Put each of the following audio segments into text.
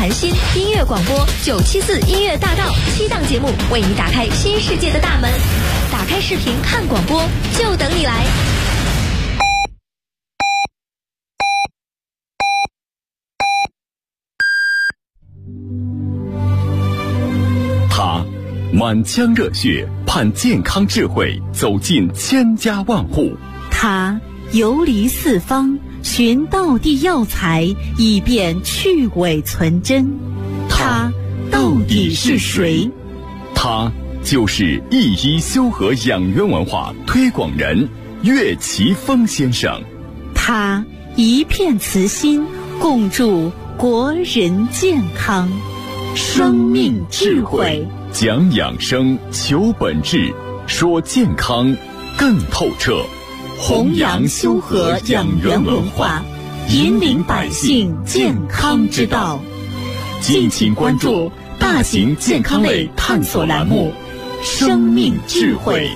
谈心音乐广播974音乐大道7档节目，为你打开新世界的大门。打开视频看广播，就等你来。 他满腔热血，盼健康智慧走进千家万户。 他游离四方，寻道地药材，以便去伪存真。他到底是谁？ 他就是一医修和养元文化推广人岳奇峰先生。 他一片慈心，共筑国人健康。生命智慧， 讲养生，求本质，说健康更透彻。 弘扬修和养元文化，引领百姓健康之道。 敬请关注大型健康类探索栏目《生命智慧》。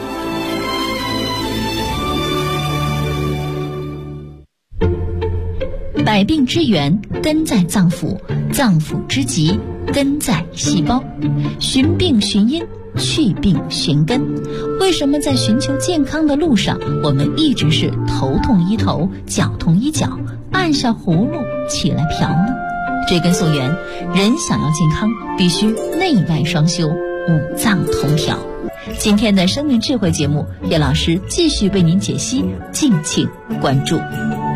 百病之源根在脏腑，脏腑之疾根在细胞。寻病寻因，去病寻根。为什么在寻求健康的路上，我们一直是头痛医头，脚痛医脚，按下葫芦起来瓢呢？追根溯源，人想要健康，必须内外双修，五脏同调。今天的生命智慧节目，岳老师继续为您解析，敬请关注。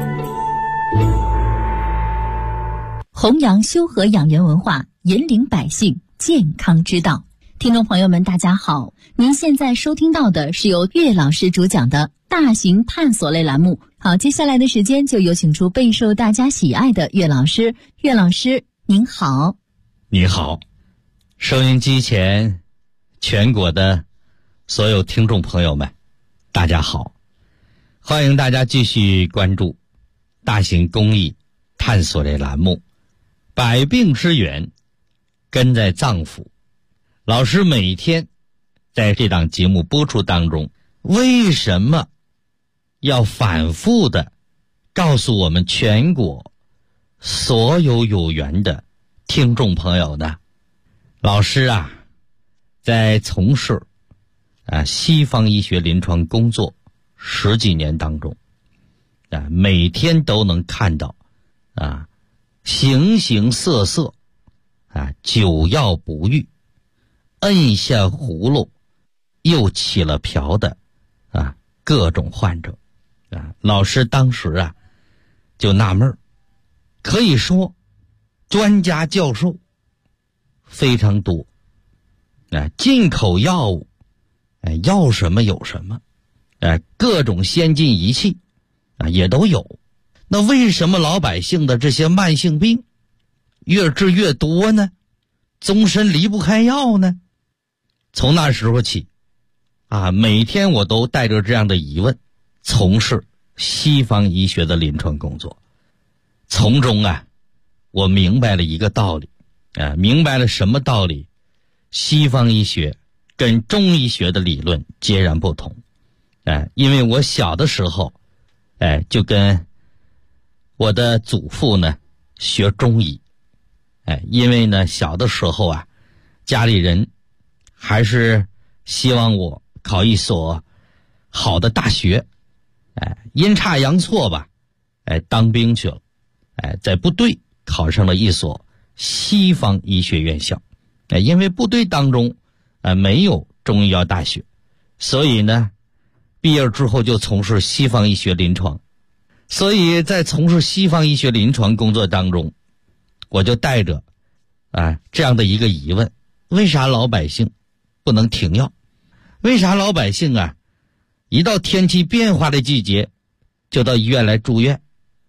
弘扬修和养元文化，引领百姓健康之道。听众朋友们，大家好，您现在收听到的是由岳老师主讲的大型探索类栏目。好，接下来的时间就有请出备受大家喜爱的岳老师。岳老师您好。 你好，收音机前全国的所有听众朋友们，大家好，欢迎大家继续关注大型公益探索类栏目百病之源根在脏腑。老师每天在这档节目播出当中，为什么要反复的告诉我们全国所有有缘的听众朋友呢？老师啊，在从事西方医学临床工作10几年当中每天都能看到形形色色久药不愈，摁下葫芦又起了瓢的各种患者老师当时就纳闷，可以说专家教授非常多进口药物要什么有什么各种先进仪器也都有，那为什么老百姓的这些慢性病越治越多呢？终身离不开药呢？从那时候起每天我都带着这样的疑问从事西方医学的临床工作。从中我明白了一个道理明白了什么道理？西方医学跟中医学的理论截然不同因为我小的时候就跟我的祖父呢学中医因为呢小的时候家里人还是希望我考一所好的大学阴差阳错吧当兵去了在部队考上了一所西方医学院校因为部队当中没有中医药大学，所以呢毕业之后就从事西方医学临床。所以在从事西方医学临床工作当中，我就带着这样的一个疑问，为啥老百姓不能停药？为啥老百姓一到天气变化的季节就到医院来住院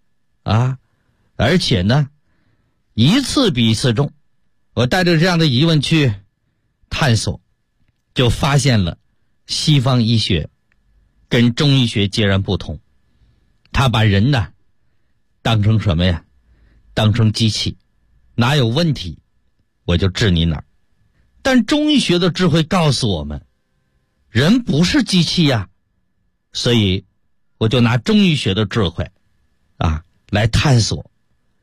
而且呢一次比一次重？我带着这样的疑问去探索，就发现了西方医学跟中医学截然不同。他把人当成什么呀？当成机器，哪有问题我就治你哪儿。但中医学的智慧告诉我们，人不是机器呀，所以我就拿中医学的智慧来探索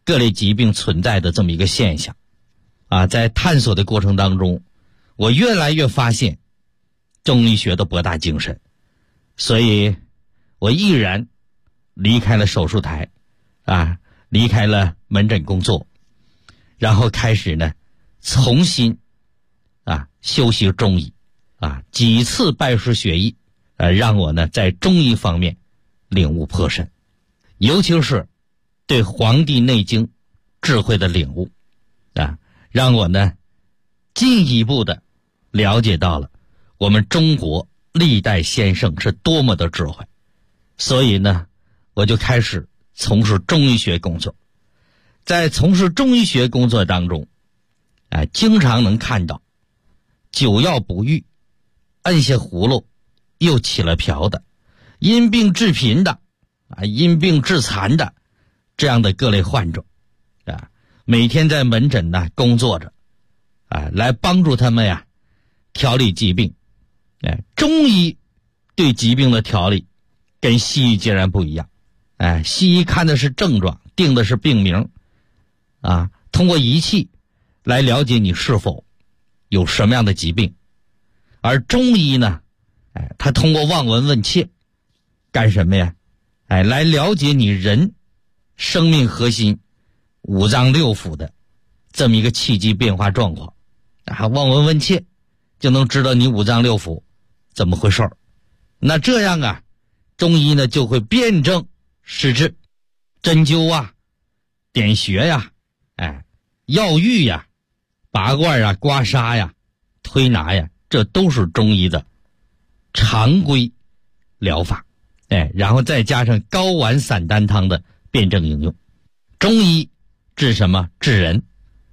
各类疾病存在的这么一个现象。在探索的过程当中，我越来越发现中医学的博大精深，所以我毅然离开了手术台，离开了门诊工作，然后开始呢重新修习中医，几次拜师学艺，让我呢在中医方面领悟颇深，尤其是对《黄帝内经》智慧的领悟，让我呢进一步的了解到了我们中国历代先生是多么的智慧。所以呢我就开始从事中医学工作。在从事中医学工作当中，经常能看到久药不愈，摁下葫芦又起了瓢的，因病致贫的，因病致残的，这样的各类患者，每天在门诊呢工作着，来帮助他们调理疾病。中医对疾病的调理跟西医截然不一样。西医看的是症状，定的是病名，通过仪器来了解你是否有什么样的疾病。而中医呢，他通过望闻问切干什么呀？来了解你人生命核心五脏六腑的这么一个气机变化状况。望闻问切就能知道你五脏六腑怎么回事儿。那这样中医呢就会辨证施治，针灸点穴药浴拔罐刮痧推拿这都是中医的常规疗法。然后再加上睾丸散丹汤的辩证应用。中医治什么？治人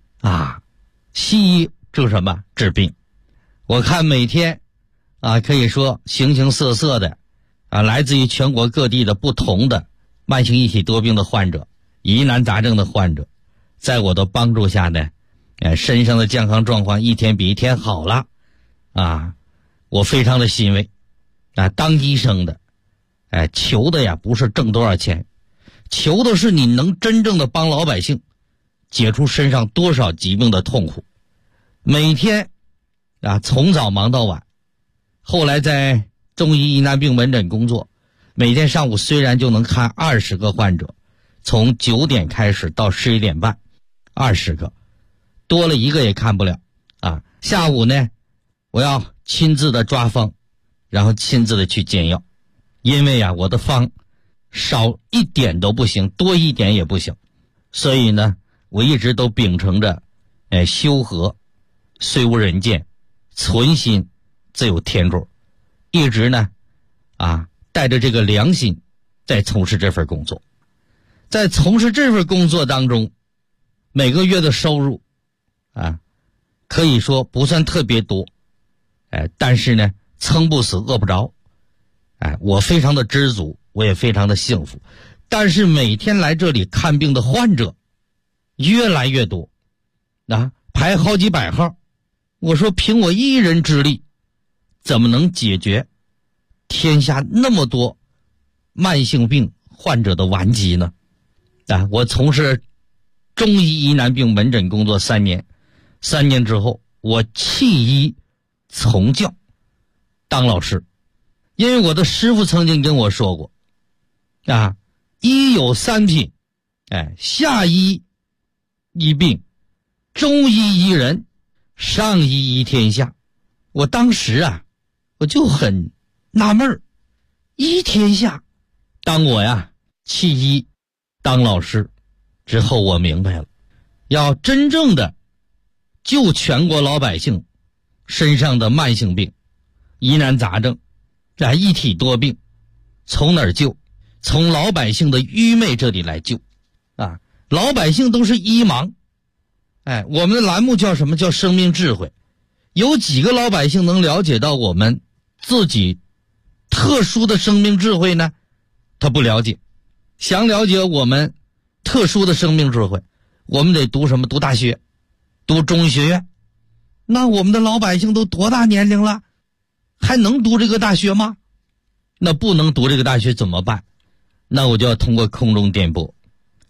西医治什么？治病。我看每天可以说形形色色的来自于全国各地的不同的慢性一体多病的患者，疑难杂症的患者，在我的帮助下呢，身上的健康状况一天比一天好了我非常的欣慰。当医生的求的不是挣多少钱，求的是你能真正的帮老百姓解除身上多少疾病的痛苦。每天从早忙到晚，后来在中医疑难病门诊工作，每天上午虽然就能看20个患者，从9点开始到11点半，20个，多了一个也看不了下午呢我要亲自的抓方，然后亲自的去煎药。因为我的方少一点都不行，多一点也不行，所以呢我一直都秉承着修和虽无人见，存心自有天助，一直呢带着这个良心在从事这份工作。在从事这份工作当中，每个月的收入可以说不算特别多，但是呢撑不死饿不着，我非常的知足，我也非常的幸福。但是每天来这里看病的患者越来越多，排好几百号。我说凭我一人之力怎么能解决天下那么多慢性病患者的顽疾呢？我从事中医疑难病门诊工作3年，3年之后我弃医从教当老师。因为我的师父曾经跟我说过医有3品，下医医病，中医医人，上医医天下。我当时我就很纳闷，医天下。当我弃医当老师之后，我明白了，要真正的救全国老百姓身上的慢性病、疑难杂症、一体多病，从哪儿救？从老百姓的愚昧这里来救老百姓都是医盲。我们的栏目叫什么？叫生命智慧。有几个老百姓能了解到我们自己特殊的生命智慧呢？他不了解。想了解我们特殊的生命智慧，我们得读什么？读大学，读中医学院。那我们的老百姓都多大年龄了，还能读这个大学吗？那不能读这个大学怎么办？那我就要通过空中电波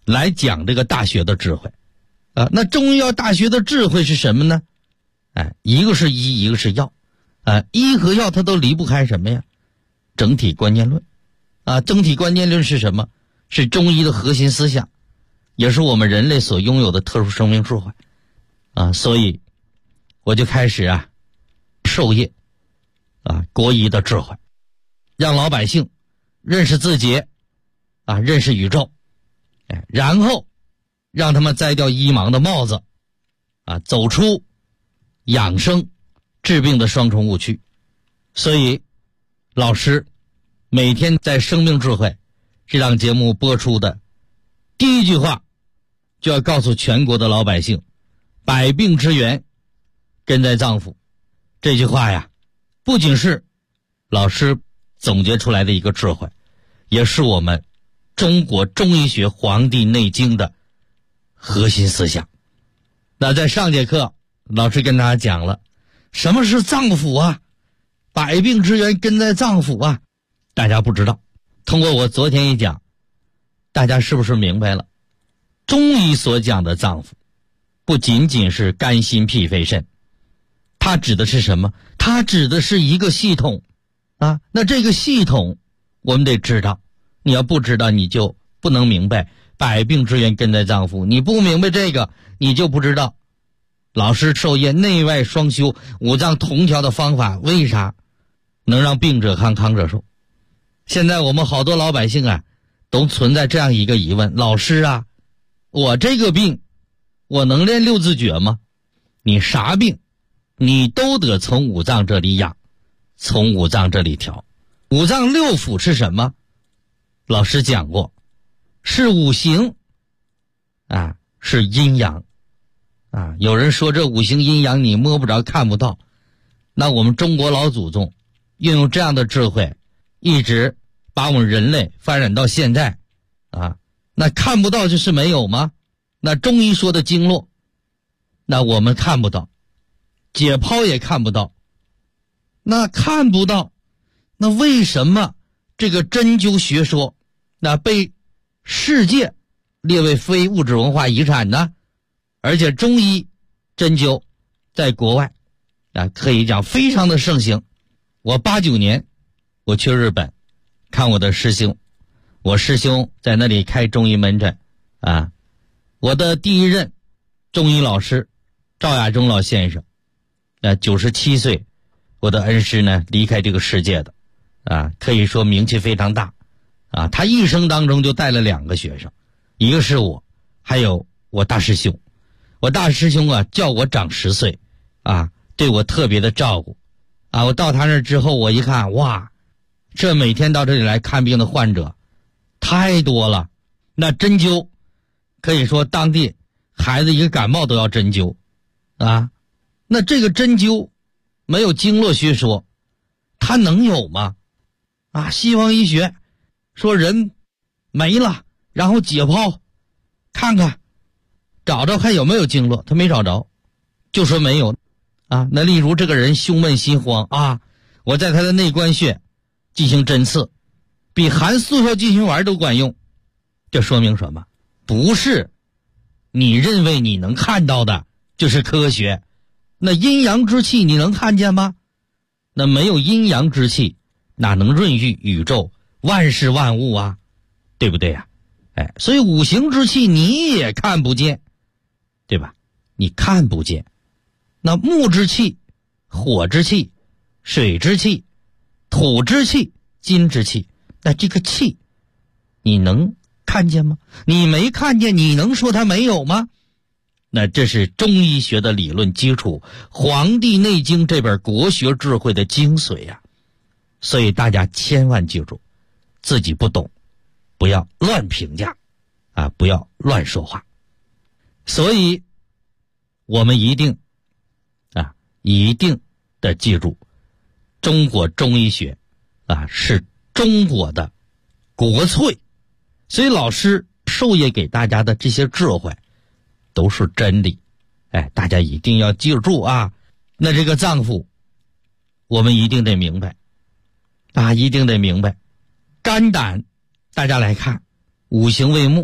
来讲这个大学的智慧啊。那中医药大学的智慧是什么呢？一个是医，一个是药啊。医和药它都离不开什么呀？整体观念论啊。整体观念论是什么？是中医的核心思想，也是我们人类所拥有的特殊生命智慧啊。所以我就开始授业国医的智慧，让老百姓认识自己认识宇宙，然后让他们摘掉医盲的帽子走出养生治病的双重误区。所以老师每天在生命智慧这档节目播出的第一句话，就要告诉全国的老百姓，百病之源根在脏腑。这句话呀，不仅是老师总结出来的一个智慧，也是我们中国中医学《黄帝内经》的核心思想。那在上节课老师跟大家讲了什么是脏腑啊，百病之源根在脏腑啊。大家不知道，通过我昨天一讲，大家是不是明白了？中医所讲的脏腑不仅仅是肝心脾肺肾，它指的是什么？它指的是一个系统啊。那这个系统我们得知道，你要不知道你就不能明白百病之源根在脏腑。你不明白这个，你就不知道老师授业内外双修五脏同调的方法为啥能让病者康康者寿。现在我们好多老百姓都存在这样一个疑问，老师我这个病我能练六字诀吗？你啥病你都得从五脏这里养，从五脏这里调。五脏六腑是什么？老师讲过，是五行是阴阳有人说这五行阴阳你摸不着看不到，那我们中国老祖宗运用这样的智慧，一直把我们人类发展到现在那看不到就是没有吗？那中医说的经络，那我们看不到，解剖也看不到，那看不到，那为什么这个针灸学说那被世界列为非物质文化遗产呢？而且中医针灸在国外可以讲非常的盛行。我89年我去日本看我的师兄，我师兄在那里开中医门诊我的第一任中医老师赵亚中老先生97岁，我的恩师呢离开这个世界的可以说名气非常大他一生当中就带了2个学生，一个是我，还有我大师兄。我大师兄叫我长10岁对我特别的照顾我到他那儿之后，我一看，哇，这每天到这里来看病的患者太多了。那针灸可以说当地孩子一个感冒都要针灸那这个针灸没有经络学说它能有吗？西方医学说人没了，然后解剖看看找着看有没有经络，他没找着，就说没有那例如这个人胸闷心慌我在他的内关穴进行针刺，比含速效救心丸都管用。这说明什么？不是你认为你能看到的就是科学。那阴阳之气你能看见吗？那没有阴阳之气哪能润育宇宙万事万物对不对所以五行之气你也看不见，对吧？你看不见。那木之气、火之气、水之气、土之气、金之气，那这个气你能看见吗？你没看见，你能说它没有吗？那这是中医学的理论基础，《黄帝内经》这本国学智慧的精髓所以大家千万记住，自己不懂不要乱评价不要乱说话。所以我们一定的记住，中国中医学是中国的国粹。所以老师授业给大家的这些智慧都是真理大家一定要记住那这个脏腑我们一定得明白一定得明白。肝胆大家来看，五行为木，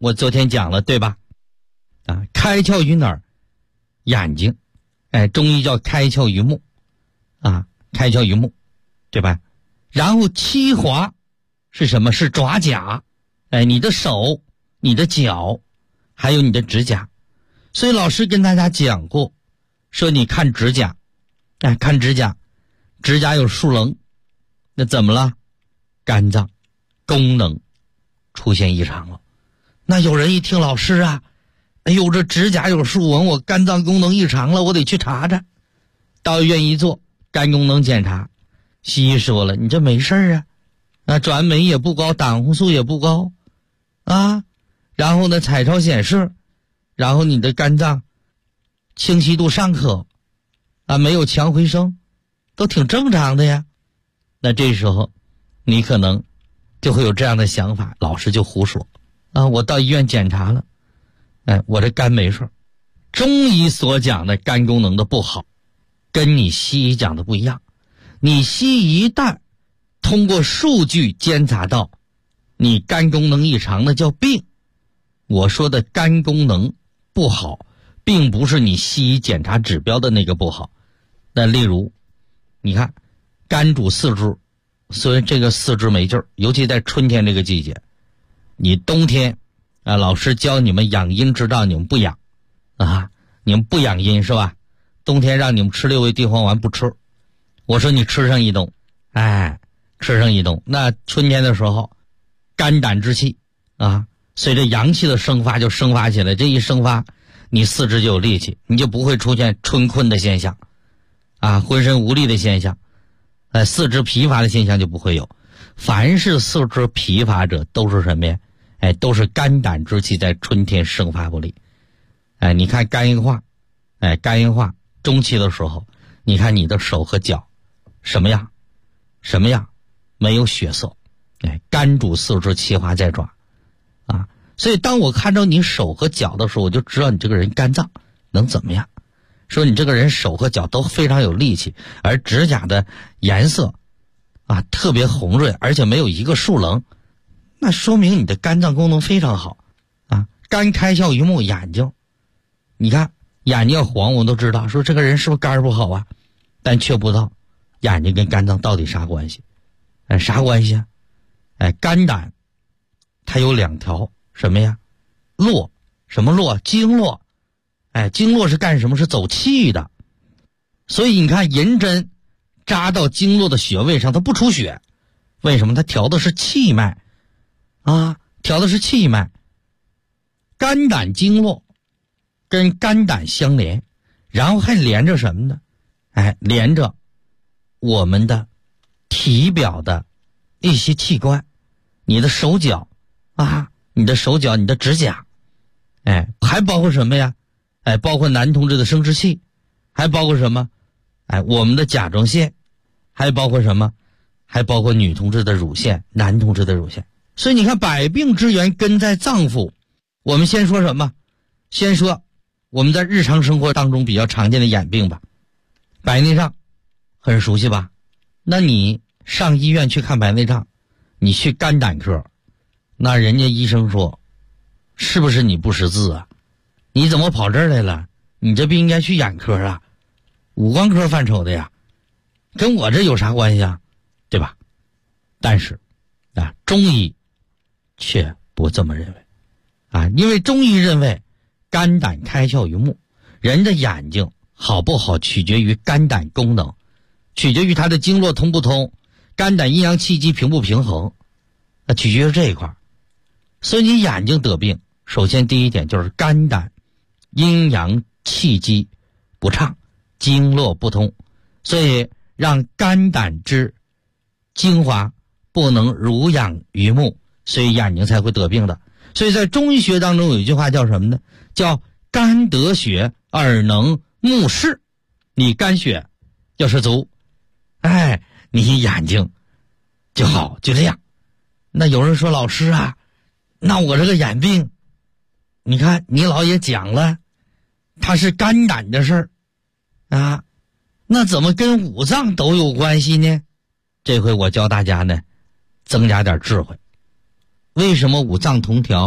我昨天讲了，对吧？开窍于哪儿？眼睛。中医叫开窍于目，开窍于目，对吧？然后七华是什么？是爪甲。你的手、你的脚，还有你的指甲。所以老师跟大家讲过，说你看指甲，看指甲，指甲有竖棱，那怎么了？肝脏功能出现异常了。那有人一听，老师啊，哎呦，这指甲有竖纹，我肝脏功能异常了，我得去查查。到医院一做肝功能检查，西医说了，你这没事啊，转酶也不高，胆红素也不高然后呢彩超显示，然后你的肝脏清晰度尚可没有强回声，都挺正常的呀。那这时候你可能就会有这样的想法，老师就胡说我到医院检查了，我这肝没事。中医所讲的肝功能的不好，跟你西医讲的不一样。你西医一旦通过数据监察到你肝功能异常，那叫病。我说的肝功能不好，并不是你西医检查指标的那个不好。那例如你看肝主四肢，所以这个四肢没劲儿，尤其在春天这个季节。你冬天老师教你们养阴之道，你们不养你们不养阴是吧？冬天让你们吃6味地黄丸不吃，我说你吃上一冬，吃上一冬。那春天的时候肝胆之气随着阳气的生发就生发起来，这一生发你四肢就有力气，你就不会出现春困的现象浑身无力的现象，四肢疲乏的现象就不会有。凡是四肢疲乏者都是什么呀？都是肝胆之气在春天生发不力。你看肝硬化，肝硬化中期的时候，你看你的手和脚什么样？没有血色。肝主四肢，七华在爪所以当我看到你手和脚的时候，我就知道你这个人肝脏能怎么样。说你这个人手和脚都非常有力气，而指甲的颜色特别红润，而且没有一个竖棱，那说明你的肝脏功能非常好肝开窍于目，眼睛，你看眼睛要黄，我们都知道说这个人是不是肝不好但却不知道眼睛跟肝脏到底啥关系。啥关系肝胆它有2条什么呀？络，什么络？经络。经络是干什么？是走气的。所以你看银针扎到经络的穴位上，它不出血，为什么？它调的是气脉调的是气脉。肝胆经络跟肝胆相连，然后还连着什么呢？连着我们的体表的一些器官，你的手脚你的手脚，你的指甲还包括什么呀？包括男同志的生殖器，还包括什么？我们的甲状腺，还包括什么？还包括女同志的乳腺，男同志的乳腺。所以你看百病之源根在脏腑。我们先说什么？先说我们在日常生活当中比较常见的眼病吧。白内障很熟悉吧？那你上医院去看白内障，你去肝胆科，那人家医生说是不是你不识字你怎么跑这儿来了？你这病应该去眼科五官科范畴的呀，跟我这有啥关系对吧？但是中医却不这么认为因为中医认为肝胆开窍于目，人的眼睛好不好取决于肝胆功能，取决于它的经络通不通，肝胆阴阳气机平不平衡，取决于这一块。所以你眼睛得病，首先第一点就是肝胆阴阳气机不畅，经络不通，所以让肝胆之精华不能濡养于目，所以眼睛才会得病的。所以在中医学当中有一句话叫什么呢？叫肝得血，耳能目视。你肝血要是足，你眼睛就好就亮。那有人说老师那我这个眼病，你看你老也讲了，它是肝胆的事儿那怎么跟五脏都有关系呢？这回我教大家呢增加点智慧。为什么五脏同调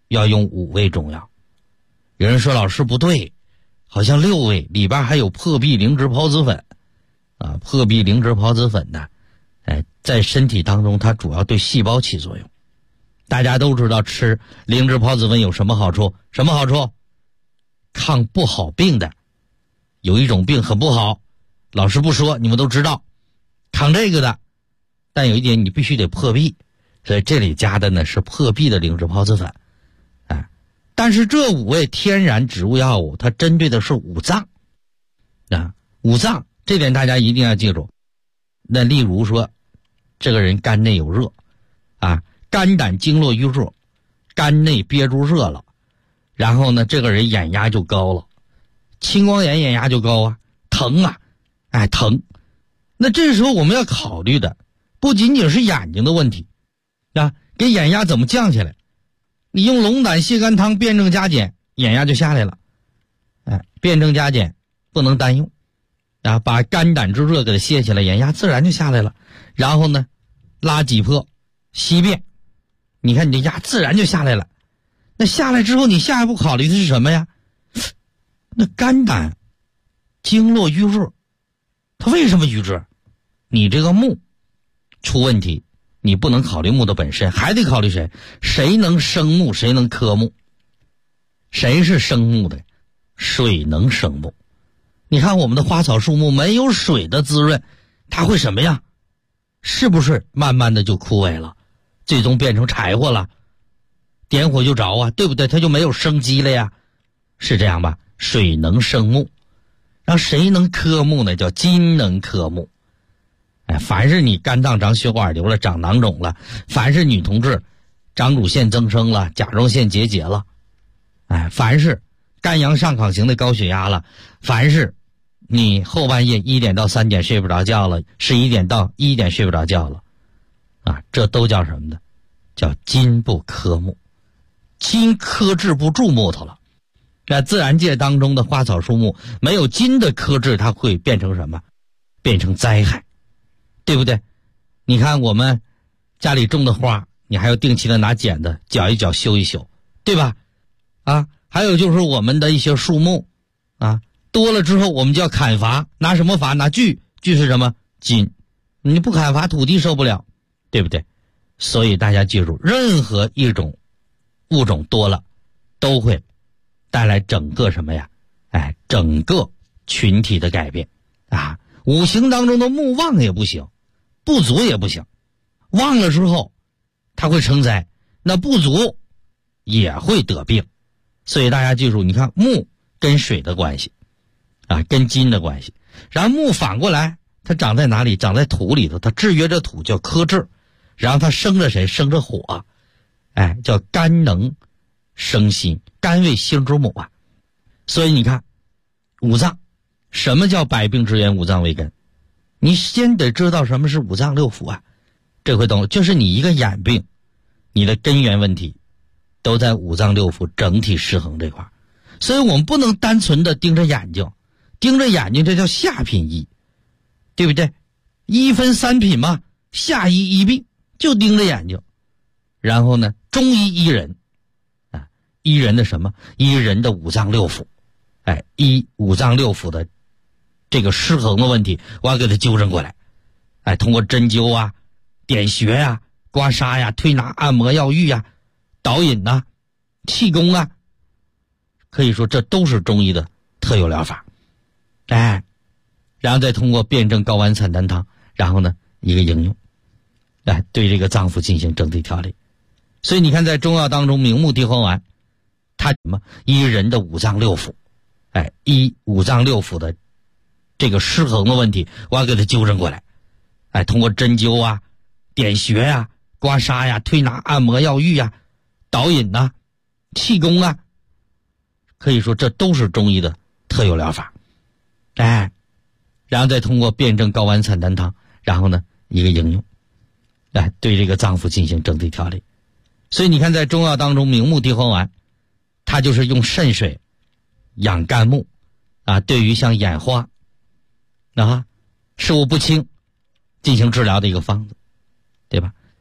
要用5味中药。有人说老师不对，好像6味，里边还有破壁灵芝孢子粉啊。破壁灵芝孢子粉呢，在身体当中它主要对细胞起作用。大家都知道吃灵芝孢子粉有什么好处？什么好处？抗不好病的。有一种病很不好，老师不说，你们都知道，抗这个的。但有一点你必须得破壁，所以这里加的呢是破壁的灵芝孢子粉。但是这5味天然植物药物，它针对的是五脏啊，五脏这点大家一定要记住。那例如说，这个人肝内有热啊，肝胆经络瘀热，肝内憋住热了，然后呢，这个人眼压就高了，青光眼眼压就高啊，疼啊，疼。那这时候我们要考虑的不仅仅是眼睛的问题啊，给眼压怎么降下来？你用龙胆泻肝汤辩证加减，眼压就下来了。辩证加减不能单用啊，把肝胆之热给它泻起来，眼压自然就下来了。然后呢，拉几破稀便，你看你的压自然就下来了。那下来之后，你下一步考虑的是什么呀？那肝胆经络瘀热，它为什么瘀热？你这个木出问题，你不能考虑木的本身，还得考虑谁？谁能生木，谁能克木？谁是生木的？水能生木。你看我们的花草树木没有水的滋润，它会什么样？是不是慢慢的就枯萎了，最终变成柴火了？点火就着啊，对不对？它就没有生机了呀，是这样吧？水能生木，然后谁能克木呢？叫金能克木。凡是你肝脏长血管瘤了，长囊肿了，凡是女同志长乳腺增生了，甲状腺结节了，凡是肝阳上亢型的高血压了，凡是你后半夜1点到3点睡不着觉了，11点到1点睡不着觉了啊，这都叫什么呢？叫金不克木，金克制不住木头了。那自然界当中的花草树木没有金的克制，它会变成什么？变成灾害，对不对？你看我们家里种的花，你还要定期的拿剪子绞一绞修一修，对吧？还有就是我们的一些树木多了之后我们就要砍伐，拿什么伐？拿锯是什么？金。你不砍伐土地受不了，对不对？所以大家记住，任何一种物种多了都会带来整个什么呀？整个群体的改变五行当中的木旺也不行，不足也不行。旺了之后它会成灾，那不足也会得病。所以大家记住，你看木跟水的关系跟金的关系，然后木反过来它长在哪里？长在土里头，它制约着土，叫克制，然后它生着谁？生着火，叫肝能生心，肝为心之母啊。所以你看五脏，什么叫百病之源？五脏为根。你先得知道什么是五脏六腑这回懂了，就是你一个眼病，你的根源问题都在五脏六腑整体失衡这块。所以我们不能单纯的盯着眼睛，盯着眼睛这叫下品医，对不对？医分3品嘛，下医医病，就盯着眼睛。然后呢，中医医人医人的什么？医人的五脏六腑，医五脏六腑的这个失衡的问题，我要给它纠正过来。通过针灸点穴刮痧推拿按摩药浴导引气功可以说这都是中医的特有疗法。然后再通过辩证睾丸散丹汤，然后呢一个应用对这个脏腑进行整体调理。所以你看在中药当中，明目地黄丸它什么？医人的五脏六腑，医五脏六腑的这个失衡的问题，我要给它纠正过来。通过针灸点穴刮痧推拿按摩药浴导引气功可以说这都是中医的特有疗法。然后再通过辩证睾丸散丹汤，然后呢一个应用对这个脏腑进行整体调理。所以你看在中药当中，明目地黄丸它就是用肾水养肝木对于像眼花视物不清进行治疗的一个方子，对吧？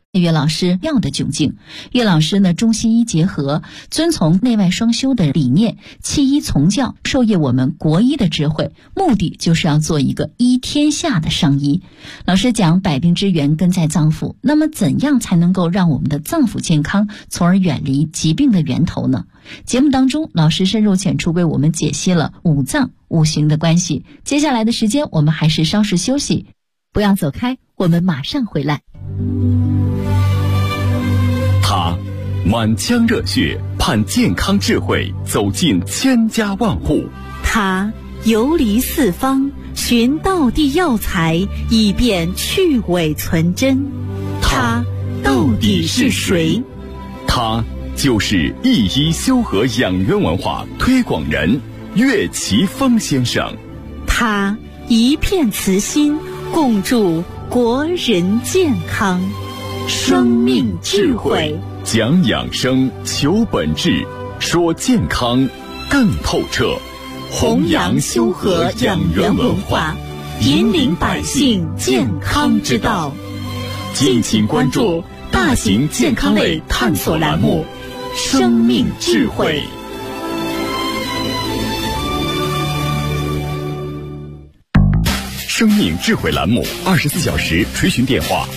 岳老师要的窘境。岳老师呢，中西医结合，遵从内外双修的理念，弃医从教，授业我们国医的智慧，目的就是要做一个医天下的上医。老师讲百病之源根在脏腑，那么怎样才能够让我们的脏腑健康，从而远离疾病的源头呢？节目当中，老师深入浅出为我们解析了五脏五行的关系。接下来的时间，我们还是稍事休息，不要走开，我们马上回来。 他满腔热血盼健康智慧走进千家万户， 他游离四方寻道地药材，以便去伪存真。他到底是谁？ 他就是一医修和养元文化推广人岳奇峰先生。 他一片慈心，共筑国人健康。生命智慧， 讲养生，求本质，说健康更透彻， 弘扬修和养元文化，引领百姓健康之道。 敬请关注大型健康类探索栏目《生命智慧》。生命智慧栏目24小时垂询电话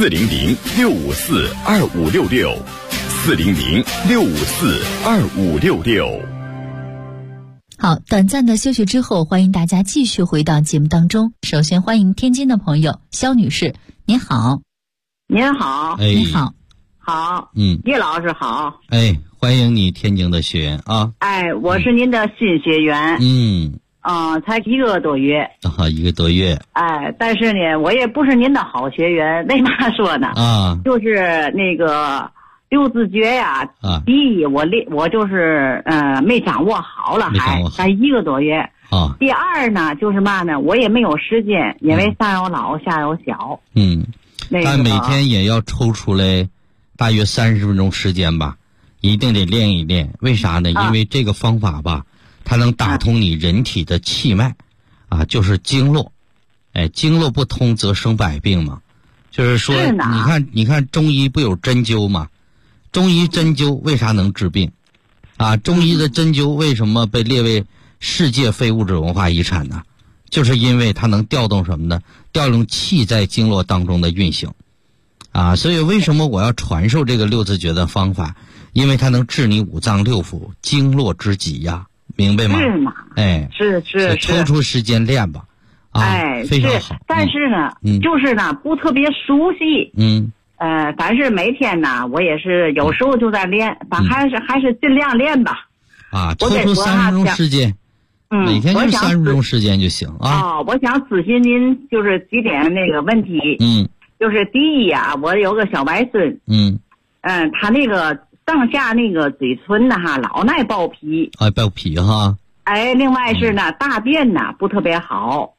：400-654-2566，400-654-2566。 好，短暂的休息之后，欢迎大家继续回到节目当中。首先欢迎天津的朋友肖女士，您好。 您好。 你好。 好。叶老师好。 欢迎你天津的学员啊。 我是您的新学员。才1个多月。 1个多月。 但是呢，我也不是您的好学员。为嘛说呢？就是那个六字诀呀。第一，我就是没掌握好了，才1个多月。第二呢，就是嘛呢，我也没有时间，因为上有老下有小。 但每天也要抽出来大约30分钟时间吧，一定得练一练。为啥呢？因为这个方法吧，它能打通你人体的气脉，就是经络。经络不通则生百病嘛。就是说，你看中医不有针灸吗？中医针灸为啥能治病？中医的针灸为什么被列为世界非物质文化遗产呢？就是因为它能调动什么呢？调动气在经络当中的运行。所以为什么我要传授这个六字诀的方法？因为它能治你五脏六腑经络之疾呀，明白吗？ 是吗？是。 抽出时间练吧。非常好。 但是呢，就是呢，不特别熟悉。但是每天呢，我也是有时候就在练，还是尽量练吧。 抽出30分钟时间。每天就30分钟时间就行啊。 我想咨询您就是几点那个问题。就是第一呀，我有个小外孙。他那个上下那个嘴唇呢老爱爆皮。 爆皮哈。 另外是呢，大便呢不特别好。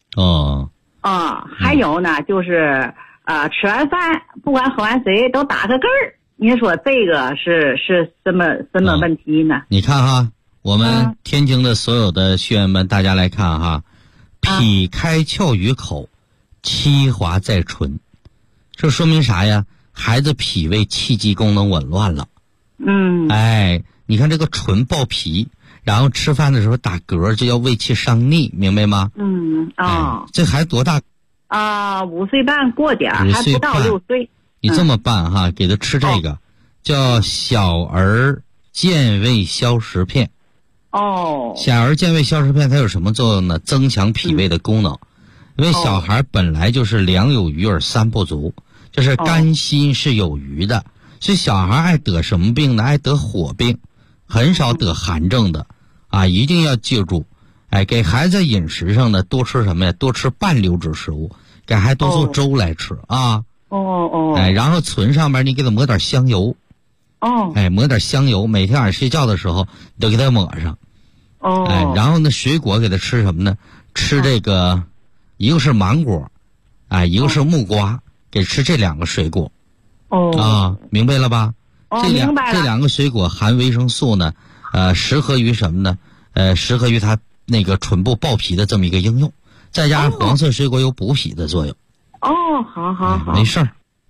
还有呢，就是吃完饭不管喝完水都打个嗝儿。您说这个是什么问题呢？ 你看哈。我们天津的所有的学员们，大家来看哈，脾开窍于口，气滑在唇，这说明啥呀？孩子脾胃气机功能紊乱了。你看这个唇爆皮，然后吃饭的时候打嗝，这叫胃气伤逆，明白吗？这孩子多大 ？5岁半过点，还不到6岁。 你这么办哈，给他吃这个，叫小儿健胃消食片。小儿健胃消食片它有什么作用呢？增强脾胃的功能。因为小孩本来就是粮有余而三不足，就是肝心是有余的，所以小孩爱得什么病呢？爱得火病，很少得寒症的。一定要记住，给孩子在饮食上呢多吃什么呀？多吃半流质食物，给孩子多做粥来吃啊。然后唇上面你给他抹点香油。抹点香油，每天晚上睡觉的时候你都给他抹上。然后呢，水果给他吃什么呢？吃这个，一个是芒果，一个是木瓜，给吃这2个水果。明白了吧？ 明白了。 这2个水果含维生素呢，适合于什么呢？适合于他那个唇部爆皮的这么一个应用，再加上黄色水果有补脾的作用。 好。 没事儿。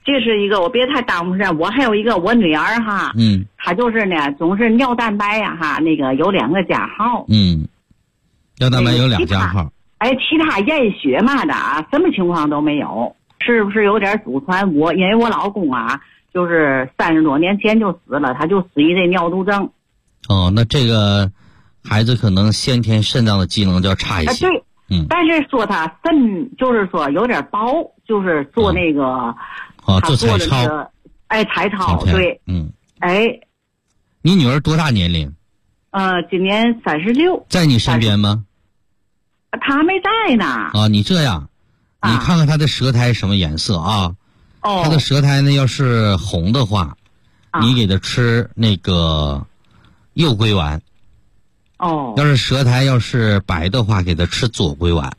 这是一个，我别太耽误事。我还有一个我女儿哈，她就是呢，总是尿蛋白呀哈，那个有2个加号， 尿蛋白有2加号， 其他验血嘛的啊，什么情况都没有，是不是有点祖传？因为我老公啊，就是30多年前就死了，他就死于这尿毒症。 哦，那这个孩子可能先天肾脏的机能就要差一些。 对，但是说他肾就是说有点薄，就是做那个。 做彩超， 彩超，对， 你女儿多大年龄？ 今年36。 在你身边吗？ 她没在呢。 你这样，你看看她的舌苔什么颜色啊？她的舌苔呢，要是红的话，你给她吃那个右归丸。要是舌苔要是白的话，给她吃左归丸。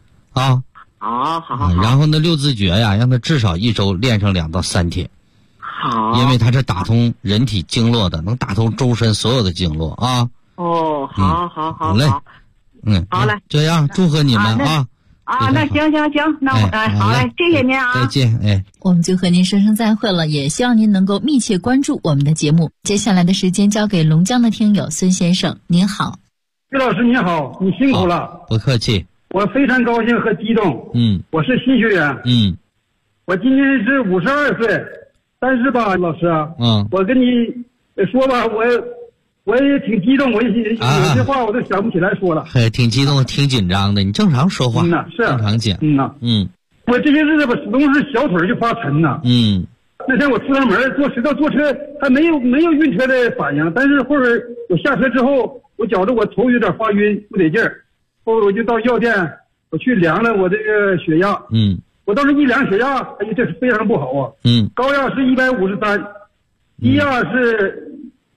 好。 然后呢，6字诀呀，让他至少1周练上2到3天。 好。 因为他是打通人体经络的，能打通周身所有的经络啊。 好。 好嘞。 好嘞。 这样，祝贺你们啊。 那行，那我好嘞，谢谢您啊。 再见。 我们就和您说声再会了，也希望您能够密切关注我们的节目。接下来的时间交给龙江的听友孙先生，您好。 岳老师你好，你辛苦了。 不客气。 我非常高兴和激动。我是新学员。我今年是52岁，但是吧，老师啊，我跟你说吧，我也挺激动，我有些话我都想不起来说了。 挺激动，挺紧张的，你正常说话。 是正常讲。 我这些日子吧，始终是小腿就发沉呐。那天我出趟门坐车，还没有晕车的反应，但是后边我下车之后，我觉着我头有点发晕，不得劲儿。后来我就到药店，我去量了我这个血压。我当时一量血压，这是非常不好啊。高压是153，低压是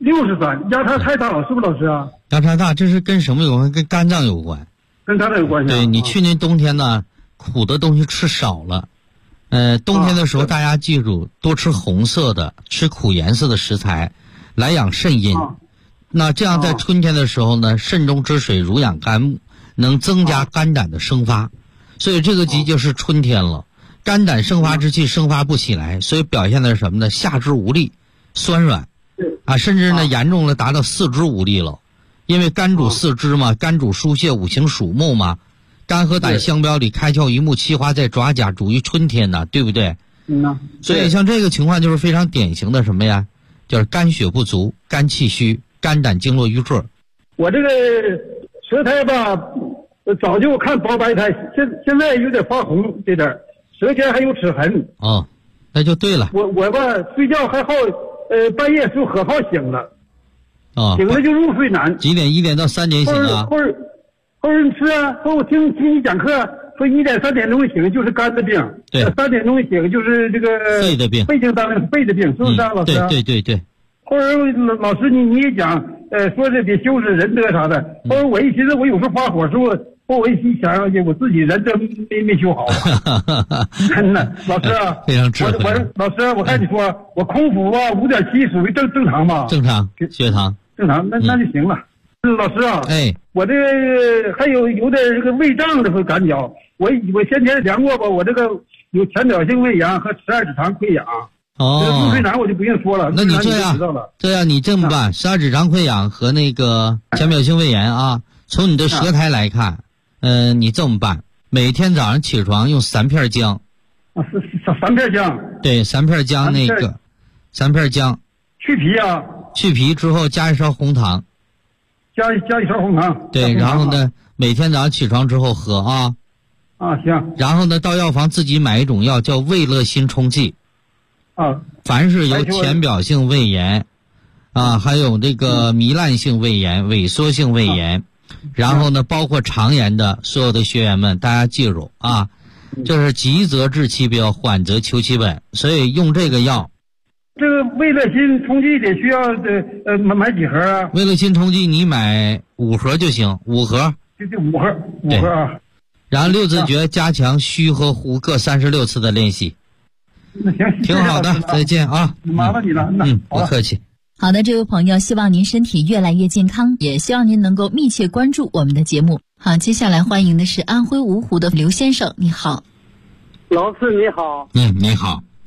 63，压差太大了，是不是老师啊？ 压差大，这是跟什么有关？跟肝脏有关。 跟肝脏有关系。 对，你去年冬天呢，苦的东西吃少了。冬天的时候大家记住，多吃红色的，吃苦颜色的食材，来养肾阴。那这样在春天的时候呢，肾中之水濡养肝木。能增加肝胆的生发，所以这个季节是春天了，肝胆生发之气生发不起来，所以表现的是什么呢？下肢无力、酸软，甚至呢严重了达到四肢无力了，因为肝主四肢嘛，肝主疏泄，五行属木嘛，肝和胆相表里，开窍于目，气化在爪甲，主于春天呢，对不对？所以像这个情况就是非常典型的什么呀？就是肝血不足、肝气虚、肝胆经络瘀滞。 我这个舌苔吧，早就看薄白苔，现在有点发红，这点舌尖还有齿痕。 那就对了。 我吧睡觉还好，半夜就可好醒了。醒了就入睡难。 几点？1点到3点醒啊？ 后是啊，我听你讲课说1点3点钟醒就是肝的病， 对 ，3点钟醒就是这个肺的病， 肺的病，是不是啊，老师？ 对。 后来老师你也讲，说是得修饰仁德啥的。后来我一寻思，我有时候发火时候，我一想想去，我自己仁德没修好啊。真的，老师啊， 非常智慧。 老师，我看你说我空腹吧5.7属于正常吧？ 正常，血糖正常，那就行了。老师啊，我这个还有点这个胃胀的感觉。我先前量过吧，我这个有浅表性胃炎和12指肠溃疡。入睡难我就不用说了。 那你这样你这么办，12指肠溃疡和那个浅表性胃炎啊，从你的舌苔来看，你这么办，每天早上起床用3片姜。 3片姜。对 ，3片姜那个，3片姜。 去皮啊。 去皮之后加1勺红糖。 加1勺红糖。 对，然后呢，每天早上起床之后喝啊。 行。 然后呢，到药房自己买一种药叫胃乐心冲剂。凡是有浅表性胃炎还有这个糜烂性胃炎、萎缩性胃炎，然后呢包括肠炎的所有的学员们，大家记住啊，这是急则治其标，缓则求其本，所以用这个药。 这个胃乐心冲剂得需要买几盒啊？ 胃乐心冲剂你买5盒就行，5盒。 就5盒啊。 然后6字诀加强虚和呼各36次的练习。 那行， 挺好的，再见啊！ 麻烦你了， 不客气。 好的，这位朋友，希望您身体越来越健康，也希望您能够密切关注我们的节目。好，接下来欢迎的是安徽芜湖的刘先生，你好。 老师你好。 你好。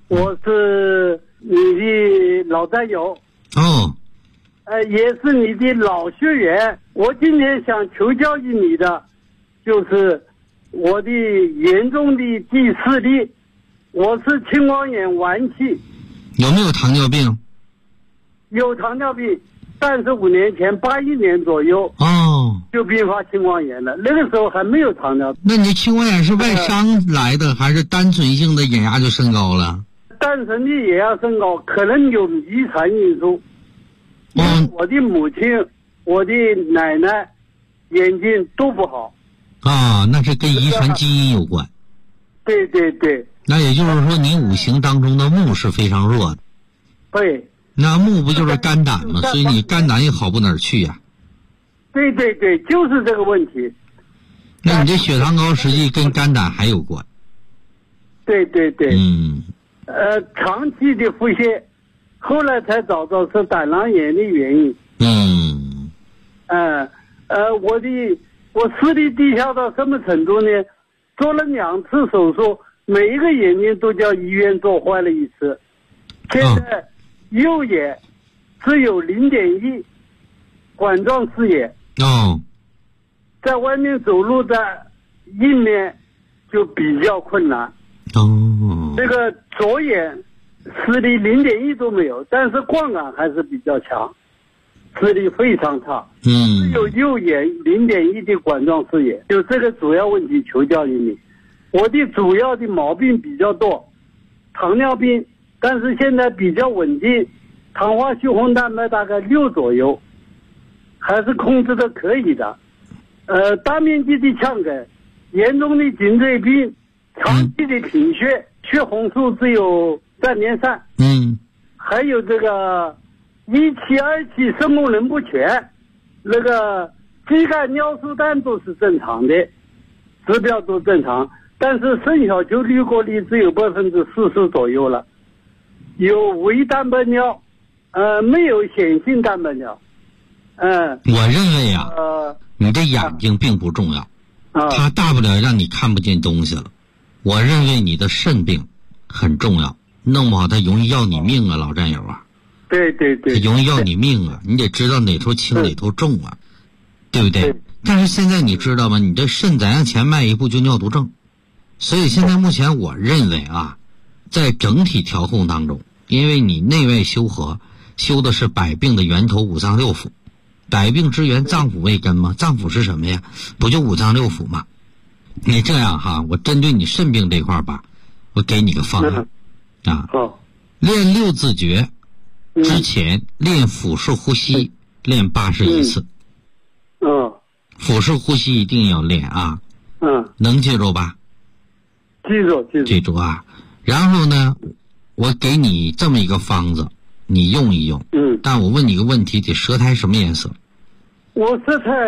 我是你的老战友。 哦。 也是你的老学员。我今天想求教于你的，就是我的严重的第视力，我是青光眼晚期。 有没有糖尿病？ 有糖尿病，35年前81年左右就并发青光眼了，那个时候还没有糖尿病。 那你青光眼是外伤来的，还是单纯性的眼压就升高了？ 单纯的眼压升高，可能有遗传因素。我的母亲、我的奶奶眼睛都不好。 那是跟遗传基因有关。 对对对。 那也就是说，你五行当中的木是非常弱的。 对。 那木不就是肝胆吗？所以你肝胆也好不哪儿去呀。 对对对，就是这个问题。 那你这血糖高实际跟肝胆还有关。 对对对。长期的腹泻，后来才找到是胆囊炎的原因。我视力低下到什么程度呢？做了2次手术，每一个眼睛都叫医院做坏了一次。现在右眼只有0.1管状视野。在外面走路的印面就比较困难。这个左眼视力0.1都没有，但是光感还是比较强，视力非常差。只有右眼0.1的管状视野，就这个主要问题求教于你。我的主要的毛病比较多，糖尿病，但是现在比较稳定，糖化血红蛋白大概6左右，还是控制的可以的。大面积的腔梗，严重的颈椎病，长期的贫血，血红素只有3.3。还有这个1期、2期肾功能不全，那个肌酐尿素氮都是正常的，指标都正常，但是肾小球滤过率只有40%左右了，有微蛋白尿，没有显性蛋白尿。 我认为你的眼睛并不重要，它大不了让你看不见东西了。我认为你的肾病很重要，弄不好它容易要你命啊，老战友啊。 对对对， 容易要你命啊！你得知道哪头轻哪头重啊，对不对？但是现在你知道吗？你这肾咱向前迈一步就尿毒症，所以现在目前我认为在整体调控当中，因为你内外修合，修的是百病的源头五脏六腑，百病之源脏腑为根吗？脏腑是什么呀？不就五脏六腑吗？你这样我针对你肾病这块吧，我给你个方案练6字诀。之前练腹式呼吸，练81次。腹式呼吸一定要练能记住吧？记住然后呢，我给你这么一个方子，你用一用。但我问你个问题，得舌苔什么颜色？ 我舌苔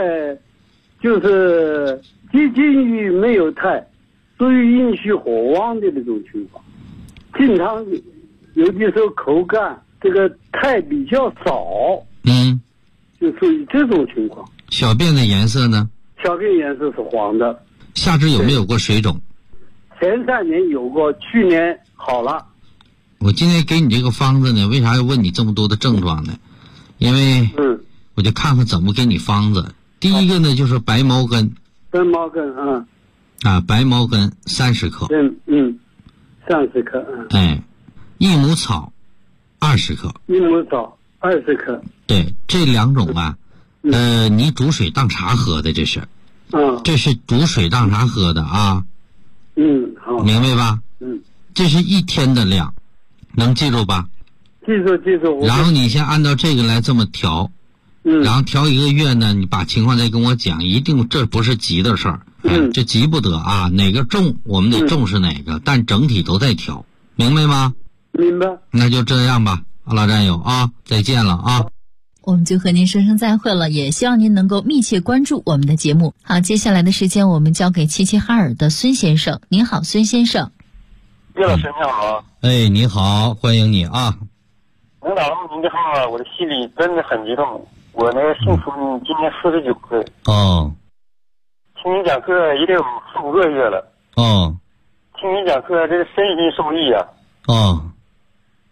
就是接近于没有苔，属于阴虚火旺的那种情况，经常有的时候口干。这个苔比较少，就属于这种情况。 小便的颜色呢？ 小便颜色是黄的。 下肢有没有过水肿？ 前3年有过，去年好了。 我今天给你这个方子呢，为啥要问你这么多的症状呢？因为我就看看怎么给你方子。第一个呢，就是白茅根。 白茅根白茅根30克。 30克。 益母草。20克， 益母草20克。 对，这2种你煮水当茶喝的，这是，这是煮水当茶喝的好，明白吧？这是1天的量，能记住吧？ 记住。 然后你先按照这个来这么调，然后调1个月呢，你把情况再跟我讲，一定这不是急的事儿，这急不得哪个重我们得重视哪个，但整体都在调，明白吗？ 明白。 那就这样吧，老战友再见了我们就和您说声再会了，也希望您能够密切关注我们的节目。好，接下来的时间我们交给齐齐哈尔的孙先生。您好，孙先生。 叶老师你好。 你好，欢迎你能打通您的号，我的心里真的很激动。我呢姓孙，今年49岁。听您讲课也得有4、5个月了。听您讲课，这个身心受益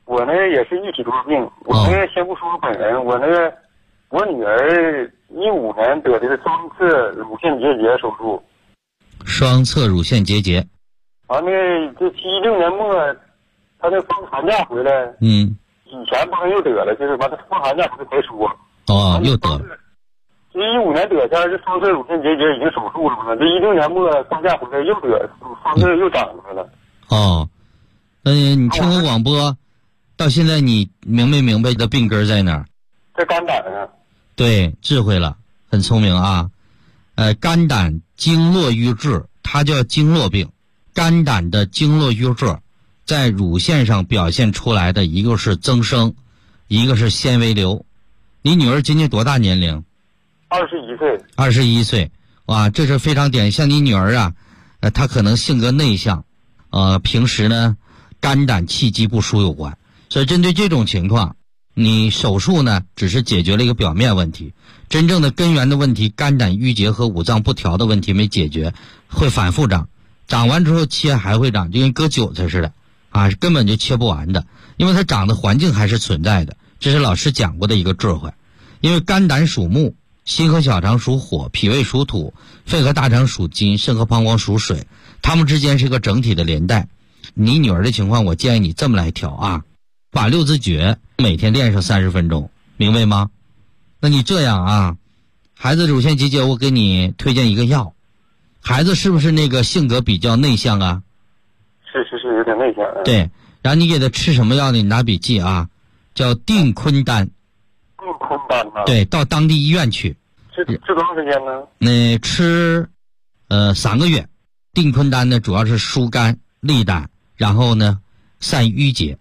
我呢也是一体多病。我那个先不说我本人，我女儿15年得的是双侧乳腺结节手术。 双侧乳腺结节。 完了，这16年末，她那放寒假回来，以前不是又得了，就是完她放寒假不是才说。 又得了。 这15年得下来，这双侧乳腺结节已经手术了嘛？这16年末放假回来又得，双侧又长出来了。 你听我广播，到现在你明没明白的病根在哪儿？ 在肝胆上。 对，智慧了，很聪明啊。肝胆经络瘀滞，它叫经络病。肝胆的经络瘀滞，在乳腺上表现出来的一个是增生，一个是纤维瘤。你女儿今年多大年龄 ？21岁。 21岁，哇，这是非常典型。像你女儿啊，她可能性格内向，平时呢肝胆气机不舒有关。所以针对这种情况，你手术呢只是解决了一个表面问题，真正的根源的问题，肝胆郁结和五脏不调的问题没解决，会反复长。长完之后切还会长，就跟割韭菜似的啊，根本就切不完的，因为它长的环境还是存在的。这是老师讲过的一个智慧。因为肝胆属木，心和小肠属火，脾胃属土，肺和大肠属金，肾和膀胱属水，它们之间是一个整体的连带。你女儿的情况，我建议你这么来调啊，把六字诀每天练上30分钟，明白吗？那你这样啊，孩子乳腺结节，我给你推荐一个药。孩子是不是那个性格比较内向啊？ 是有点内向。 对，然后你给他吃什么药呢？你拿笔记啊，叫定坤丹。 定坤丹啊？ 对，到当地医院去。 吃多长时间呢？ 吃3个月。定坤丹呢，主要是疏肝利胆，然后呢散瘀结。